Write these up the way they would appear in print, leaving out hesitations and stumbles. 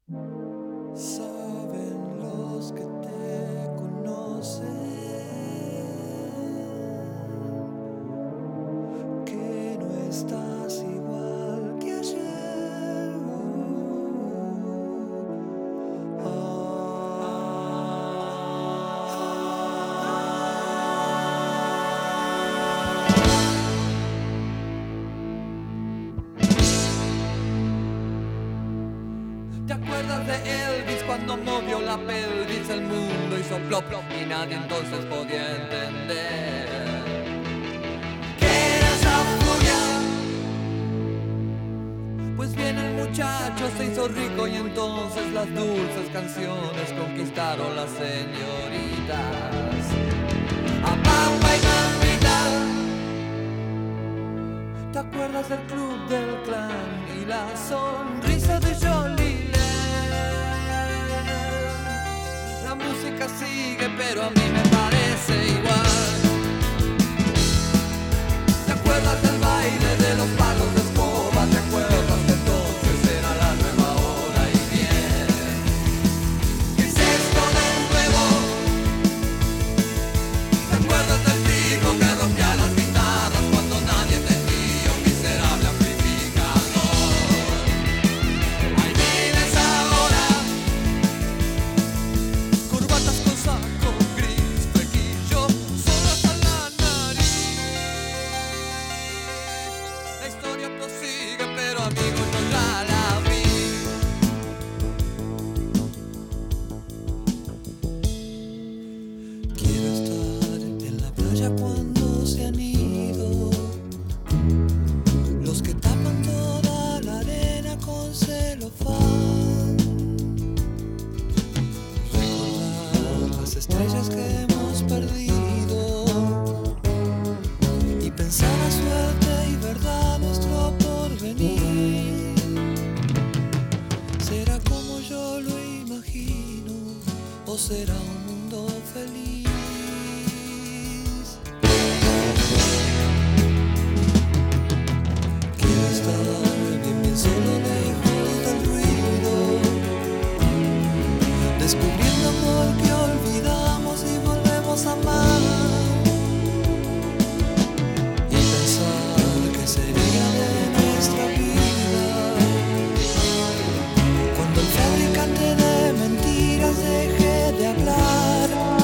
Saben los que te conocen que no estás igual que ayer. ¿Te acuerdas de Elvis cuando movió la pelvis? El mundo hizo plop plop y nadie entonces podía entender ¿qué era esa furia? Pues bien, el muchacho se hizo rico y entonces las dulces canciones conquistaron las señoritas a papá y mamita. ¿Te acuerdas del club del clan y la sonrisa de Jolie? La música sigue, pero a mí me parece igual. ¿Te acuerdas del baile de los palos de escoba? ¿Te acuerdas que entonces era la nueva hora y bien? ¿Qué es esto de nuevo? ¿Te acuerdas del tipo que rompía las guitarras cuando nadie tenía un miserable amplificador? Ahí vienes ahora, corbatas con saco gris, flequillo, solo hasta la nariz. La historia prosigue, pero amigo, yo ya la vi. Quiero estar en la playa cuando se han ido los que tapan toda la arena con celofán. Recordar las estrellas que hemos perdido y pensar la suerte y verdad nuestro porvenir. ¿Será como yo lo imagino o será un mundo feliz? Quiero estar bien, bien solo, lejos del ruido, descubriendo amor que olvidamos y volvemos a amar, y pensar que sería de nuestra vida cuando el fabricante de mentiras deje de hablar.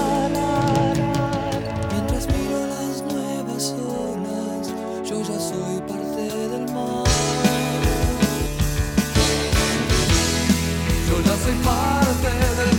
Mientras miro las nuevas olas, yo ya soy parte del mar. Yo ya soy parte del